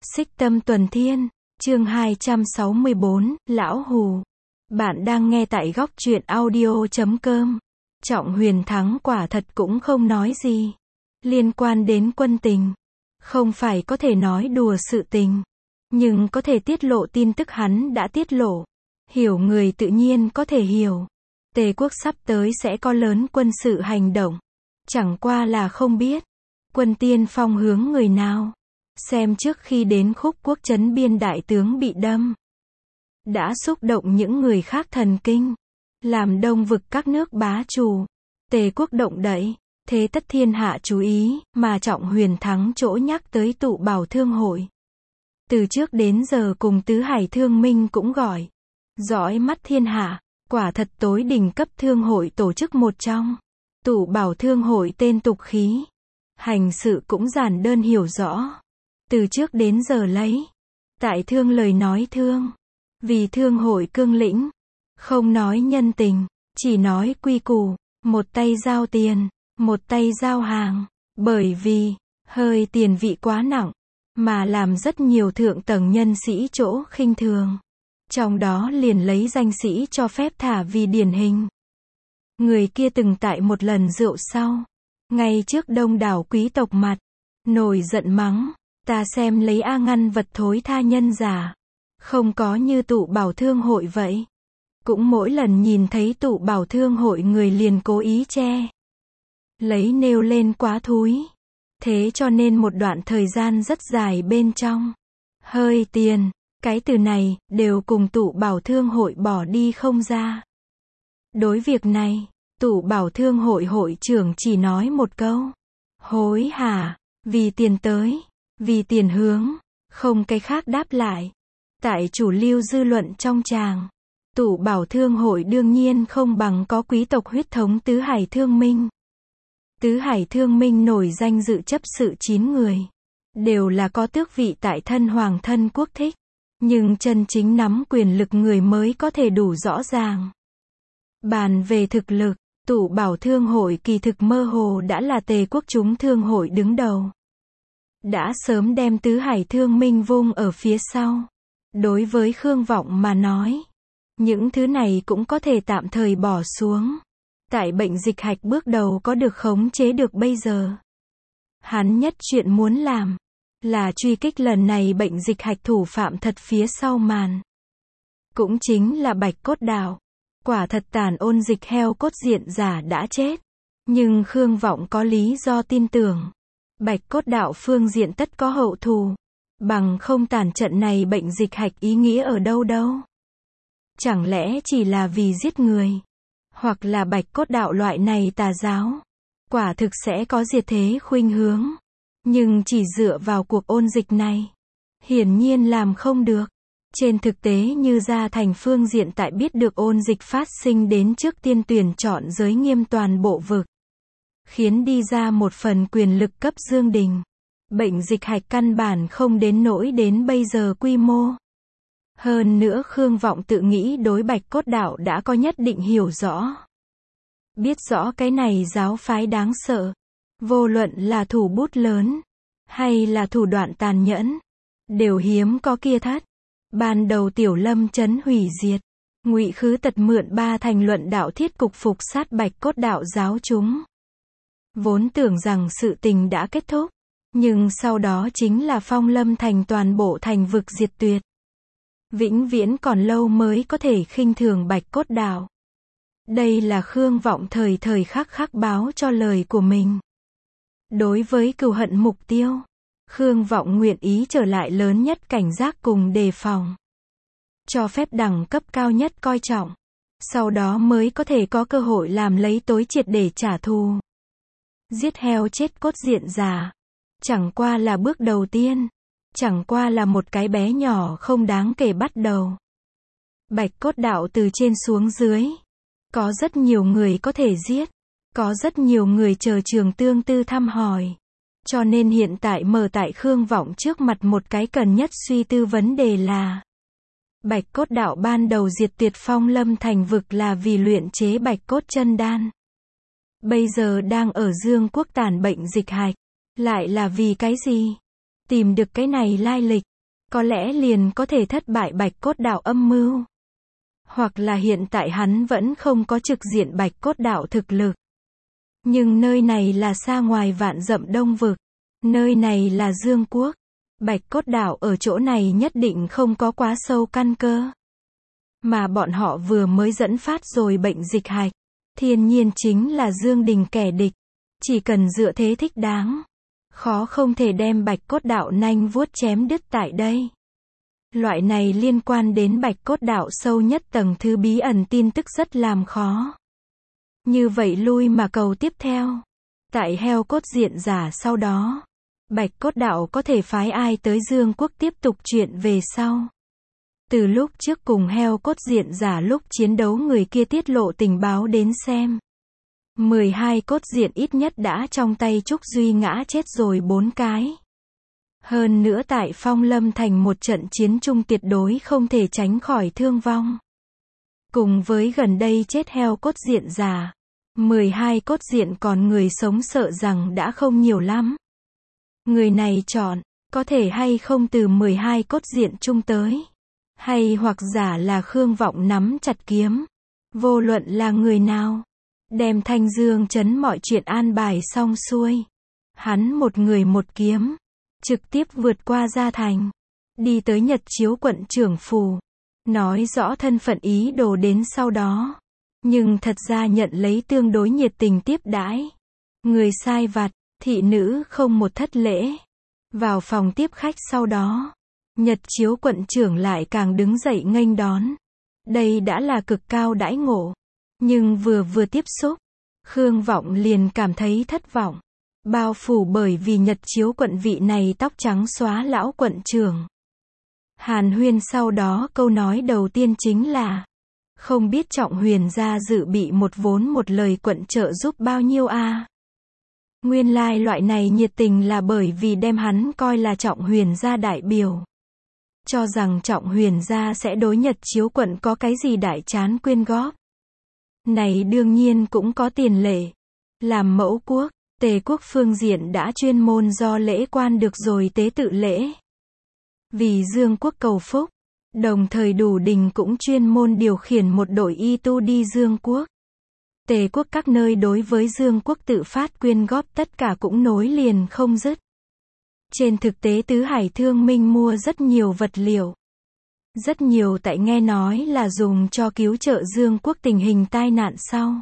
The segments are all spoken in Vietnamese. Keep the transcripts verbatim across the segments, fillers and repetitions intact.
Xích Tâm Tuần Thiên, chương hai trăm sáu mươi bốn, Lão Hù. Bạn đang nghe tại góc truyện audio chấm com. Trọng Huyền Thắng quả thật cũng không nói gì. Liên quan đến quân tình, không phải có thể nói đùa sự tình, nhưng có thể tiết lộ tin tức hắn đã tiết lộ. Hiểu người tự nhiên có thể hiểu. Tề quốc sắp tới sẽ có lớn quân sự hành động. Chẳng qua là không biết quân tiên phong hướng người nào. Xem trước khi đến khúc quốc trấn biên đại tướng bị đâm, đã xúc động những người khác thần kinh, làm đông vực các nước bá chủ. Tề quốc động đậy, thế tất thiên hạ chú ý, mà Trọng Huyền Thắng chỗ nhắc tới tụ bảo thương hội. Từ trước đến giờ cùng tứ hải thương minh cũng gọi dõi mắt thiên hạ, quả thật tối đỉnh cấp thương hội tổ chức một trong. Tụ bảo thương hội tên tục khí, hành sự cũng giản đơn hiểu rõ. Từ trước đến giờ lấy tại thương lời nói thương, vì thương hội cương lĩnh, không nói nhân tình, chỉ nói quy củ, một tay giao tiền, một tay giao hàng, bởi vì hơi tiền vị quá nặng, mà làm rất nhiều thượng tầng nhân sĩ chỗ khinh thường. Trong đó liền lấy danh sĩ cho phép thả vì điển hình. Người kia từng tại một lần rượu sau, ngay trước đông đảo quý tộc mặt, nổi giận mắng, ta xem lấy A ngăn vật thối tha nhân giả, không có như tụ bảo thương hội vậy. Cũng mỗi lần nhìn thấy tụ bảo thương hội người liền cố ý che lấy nêu lên quá thúi. Thế cho nên một đoạn thời gian rất dài bên trong, hơi tiền, cái từ này, đều cùng tụ bảo thương hội bỏ đi không ra. Đối việc này, tụ bảo thương hội hội trưởng chỉ nói một câu, hối hả, vì tiền tới, vì tiền hướng, không cái khác đáp lại. Tại chủ lưu dư luận trong tràng, tụ bảo thương hội đương nhiên không bằng có quý tộc huyết thống tứ hải thương minh. Tứ hải thương minh nổi danh dự chấp sự chín người, đều là có tước vị tại thân hoàng thân quốc thích, nhưng chân chính nắm quyền lực người mới có thể đủ rõ ràng. Bàn về thực lực, tụ bảo thương hội kỳ thực mơ hồ đã là Tề quốc chúng thương hội đứng đầu. Đã sớm đem tứ hải thương minh vung ở phía sau. Đối với Khương Vọng mà nói, những thứ này cũng có thể tạm thời bỏ xuống. Tại bệnh dịch hạch bước đầu có được khống chế được bây giờ. Hắn nhất chuyện muốn làm, là truy kích lần này bệnh dịch hạch thủ phạm thật phía sau màn. Cũng chính là Bạch Cốt Đạo. Quả thật tàn ôn dịch heo cốt diện giả đã chết. Nhưng Khương Vọng có lý do tin tưởng. Bạch Cốt Đạo phương diện tất có hậu thù. Bằng không tàn trận này bệnh dịch hạch ý nghĩa ở đâu đâu. Chẳng lẽ chỉ là vì giết người. Hoặc là Bạch Cốt Đạo loại này tà giáo. Quả thực sẽ có diệt thế khuynh hướng. Nhưng chỉ dựa vào cuộc ôn dịch này, hiển nhiên làm không được. Trên thực tế như gia thành phương diện tại biết được ôn dịch phát sinh đến trước tiên tuyển chọn giới nghiêm toàn bộ vực. Khiến đi ra một phần quyền lực cấp Dương Đình. Bệnh dịch hạch căn bản không đến nỗi đến bây giờ quy mô. Hơn nữa Khương Vọng tự nghĩ đối Bạch Cốt Đạo đã có nhất định hiểu rõ. Biết rõ cái này giáo phái đáng sợ. Vô luận là thủ bút lớn, hay là thủ đoạn tàn nhẫn, đều hiếm có kia thất. Ban đầu Tiểu Lâm trấn hủy diệt, Ngụy Khứ Tật mượn ba thành luận đạo thiết cục phục sát Bạch Cốt Đạo giáo chúng. Vốn tưởng rằng sự tình đã kết thúc, nhưng sau đó chính là Phong Lâm thành toàn bộ thành vực diệt tuyệt. Vĩnh viễn còn lâu mới có thể khinh thường Bạch Cốt Đạo. Đây là Khương Vọng thời thời khắc khắc báo cho lời của mình. Đối với cừu hận mục tiêu, Khương Vọng nguyện ý trở lại lớn nhất cảnh giác cùng đề phòng. Cho phép đẳng cấp cao nhất coi trọng. Sau đó mới có thể có cơ hội làm lấy tối triệt để trả thù. Giết heo chết cốt diện giả. Chẳng qua là bước đầu tiên. Chẳng qua là một cái bé nhỏ không đáng kể bắt đầu. Bạch Cốt Đạo từ trên xuống dưới. Có rất nhiều người có thể giết. Có rất nhiều người chờ trường tương tư thăm hỏi. Cho nên hiện tại mở tại Khương Vọng trước mặt một cái cần nhất suy tư vấn đề là Bạch Cốt Đạo ban đầu diệt tuyệt Phong Lâm thành vực là vì luyện chế Bạch Cốt chân đan. Bây giờ đang ở Dương quốc tàn bệnh dịch hạch. Lại là vì cái gì? Tìm được cái này lai lịch, có lẽ liền có thể thất bại Bạch Cốt Đạo âm mưu. Hoặc là hiện tại hắn vẫn không có trực diện Bạch Cốt Đạo thực lực. Nhưng nơi này là xa ngoài vạn dặm đông vực. Nơi này là Dương Quốc. Bạch Cốt Đạo ở chỗ này nhất định không có quá sâu căn cơ. Mà bọn họ vừa mới dẫn phát rồi bệnh dịch hạch. Thiên nhiên chính là Dương Đình kẻ địch. Chỉ cần dựa thế thích đáng. Khó không thể đem Bạch Cốt Đạo nanh vuốt chém đứt tại đây. Loại này liên quan đến Bạch Cốt Đạo sâu nhất tầng thứ bí ẩn tin tức rất làm khó. Như vậy lui mà cầu tiếp theo. Tại heo cốt diện giả sau đó. Bạch Cốt Đạo có thể phái ai tới Dương Quốc tiếp tục chuyện về sau. Từ lúc trước cùng heo cốt diện giả lúc chiến đấu người kia tiết lộ tình báo đến xem. mười hai cốt diện ít nhất đã trong tay Trúc Duy ngã chết rồi bốn cái. Hơn nữa tại Phong Lâm thành một trận chiến chung tuyệt đối không thể tránh khỏi thương vong. Cùng với gần đây chết heo cốt diện giả. mười hai cốt diện còn người sống sợ rằng đã không nhiều lắm. Người này chọn, có thể hay không từ mười hai cốt diện chung tới. Hay hoặc giả là Khương Vọng nắm chặt kiếm. Vô luận là người nào. Đem Thanh Dương trấn mọi chuyện an bài xong xuôi. Hắn một người một kiếm. Trực tiếp vượt qua Gia Thành. Đi tới Nhật Chiếu quận trưởng phủ. Nói rõ thân phận ý đồ đến sau đó. Nhưng thật ra nhận lấy tương đối nhiệt tình tiếp đãi. Người sai vặt, thị nữ không một thất lễ. Vào phòng tiếp khách sau đó. Nhật Chiếu quận trưởng lại càng đứng dậy nghênh đón. Đây đã là cực cao đãi ngộ. Nhưng vừa vừa tiếp xúc. Khương Vọng liền cảm thấy thất vọng. Bao phủ bởi vì Nhật Chiếu quận vị này tóc trắng xóa lão quận trưởng. Hàn Huyên sau đó câu nói đầu tiên chính là. Không biết Trọng Huyền gia dự bị một vốn một lời quận trợ giúp bao nhiêu a à? Nguyên lai like loại này nhiệt tình là bởi vì đem hắn coi là Trọng Huyền gia đại biểu. Cho rằng Trọng Huyền gia sẽ đối Nhật Chiếu quận có cái gì đại chán quyên góp. Này đương nhiên cũng có tiền lệ. Làm mẫu quốc, Tề quốc phương diện đã chuyên môn do lễ quan được rồi tế tự lễ. Vì Dương quốc cầu phúc. Đồng thời Đủ Đình cũng chuyên môn điều khiển một đội y tu đi Dương quốc. Tề quốc các nơi đối với Dương quốc tự phát quyên góp tất cả cũng nối liền không dứt. Trên thực tế Tứ Hải Thương Minh mua rất nhiều vật liệu. Rất nhiều tại nghe nói là dùng cho cứu trợ Dương quốc tình hình tai nạn sau.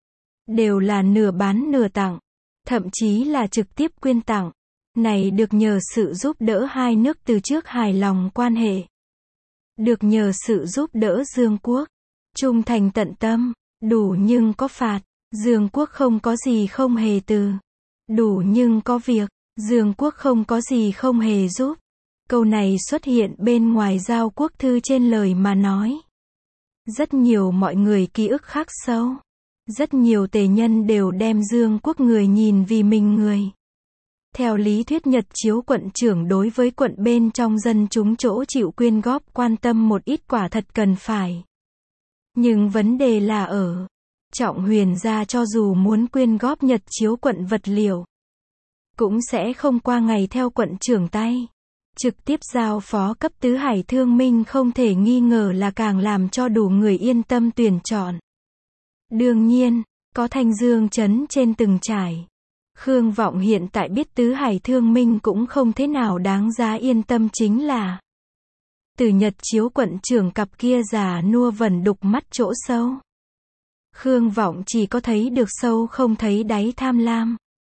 Đều là nửa bán nửa tặng. Thậm chí là trực tiếp quyên tặng. Này được nhờ sự giúp đỡ hai nước từ trước hài lòng quan hệ. Được nhờ sự giúp đỡ Dương quốc. Trung thành tận tâm. Đủ nhưng có phạt. Dương quốc không có gì không hề từ. Đủ nhưng có việc. Dương quốc không có gì không hề giúp. Câu này xuất hiện bên ngoài Giao Quốc Thư trên lời mà nói. Rất nhiều mọi người ký ức khắc sâu. Rất nhiều tề nhân đều đem Dương quốc người nhìn vì mình người. Theo lý thuyết Nhật Chiếu quận trưởng đối với quận bên trong dân chúng chỗ chịu quyên góp quan tâm một ít quả thật cần phải. Nhưng vấn đề là ở. Trọng Huyền gia cho dù muốn quyên góp Nhật Chiếu quận vật liệu. Cũng sẽ không qua ngày theo quận trưởng tay. Trực tiếp giao phó cấp Tứ Hải Thương Minh không thể nghi ngờ là càng làm cho đủ người yên tâm tuyển chọn. Đương nhiên, có Thanh Dương trấn trên từng trải. Khương Vọng hiện tại biết Tứ Hải Thương Minh cũng không thế nào đáng giá yên tâm chính là. Từ Nhật Chiếu quận trưởng cặp kia già nua vẩn đục mắt chỗ sâu. Khương Vọng chỉ có thấy được sâu không thấy đáy tham lam.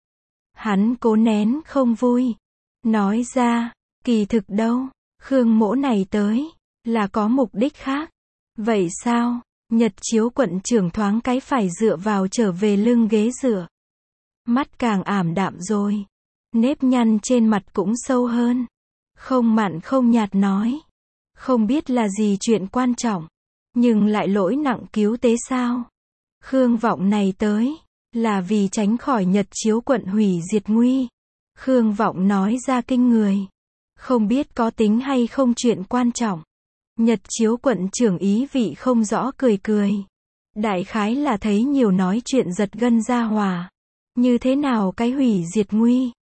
Hắn cố nén không vui. Nói ra. Kỳ thực đâu, Khương mỗ này tới, là có mục đích khác. Vậy sao, Nhật Chiếu quận trưởng thoáng cái phải dựa vào trở về lưng ghế dựa. Mắt càng ảm đạm rồi. Nếp nhăn trên mặt cũng sâu hơn. Không mặn không nhạt nói. Không biết là gì chuyện quan trọng. Nhưng lại lỗi nặng cứu tế sao. Khương Vọng này tới, là vì tránh khỏi Nhật Chiếu quận hủy diệt nguy. Khương Vọng nói ra kinh người. Không biết có tính hay không chuyện quan trọng. Nhật Chiếu quận trưởng ý vị không rõ cười cười. Đại khái là thấy nhiều nói chuyện giật gân ra hòa. Như thế nào cái hủy diệt nguy.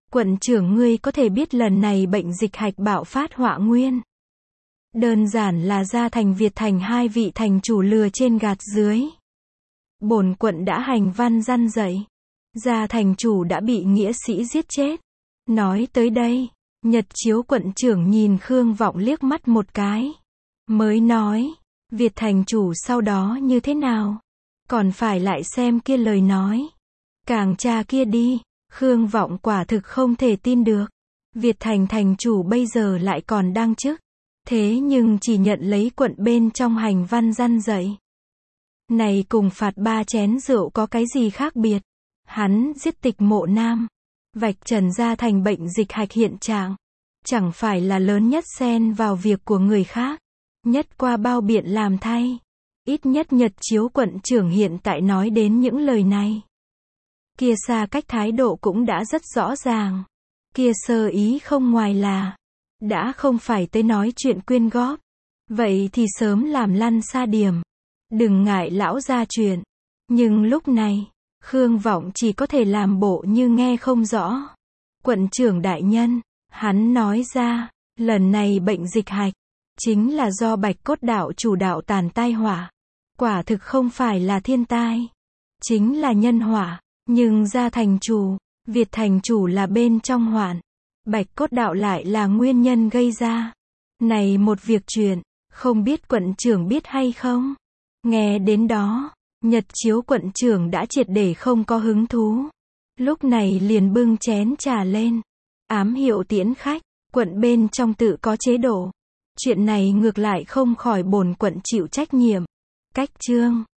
Quận trưởng ngươi có thể biết lần này bệnh dịch hạch bạo phát họa nguyên. Đơn giản là Gia Thành Việt Thành hai vị thành chủ lừa trên gạt dưới. Bổn quận đã hành văn răn dạy. Gia thành chủ đã bị nghĩa sĩ giết chết. Nói tới đây, Nhật Chiếu quận trưởng nhìn Khương Vọng liếc mắt một cái. Mới nói, Việt thành chủ sau đó như thế nào? Còn phải lại xem kia lời nói. Càng tra kia đi, Khương Vọng quả thực không thể tin được. Việt thành thành chủ bây giờ lại còn đang chức. Thế nhưng chỉ nhận lấy quận bên trong hành văn răn dạy. Này cùng phạt ba chén rượu có cái gì khác biệt? Hắn giết Tịch Mộ Nam, vạch trần Gia Thành bệnh dịch hạch hiện trạng, chẳng phải là lớn nhất xen vào việc của người khác, nhất qua bao biện làm thay. Ít nhất Nhật Chiếu quận trưởng hiện tại nói đến những lời này. Kia xa cách thái độ cũng đã rất rõ ràng. Kia sơ ý không ngoài là, đã không phải tới nói chuyện quyên góp. Vậy thì sớm làm lăn xa điểm. Đừng ngại lão ra chuyện. Nhưng lúc này, Khương Vọng chỉ có thể làm bộ như nghe không rõ. Quận trưởng đại nhân, hắn nói ra, lần này bệnh dịch hạch, chính là do Bạch Cốt đạo chủ đạo tàn tai họa. Quả thực không phải là thiên tai, chính là nhân họa. Nhưng Gia thành chủ, Việt thành chủ là bên trong hoạn. Bạch Cốt đạo lại là nguyên nhân gây ra. Này một việc chuyện, không biết quận trưởng biết hay không? Nghe đến đó, Nhật Chiếu quận trưởng đã triệt để không có hứng thú. Lúc này liền bưng chén trà lên. Ám hiệu tiễn khách, quận bên trong tự có chế độ. Chuyện này ngược lại không khỏi bổn quận chịu trách nhiệm. Cách chương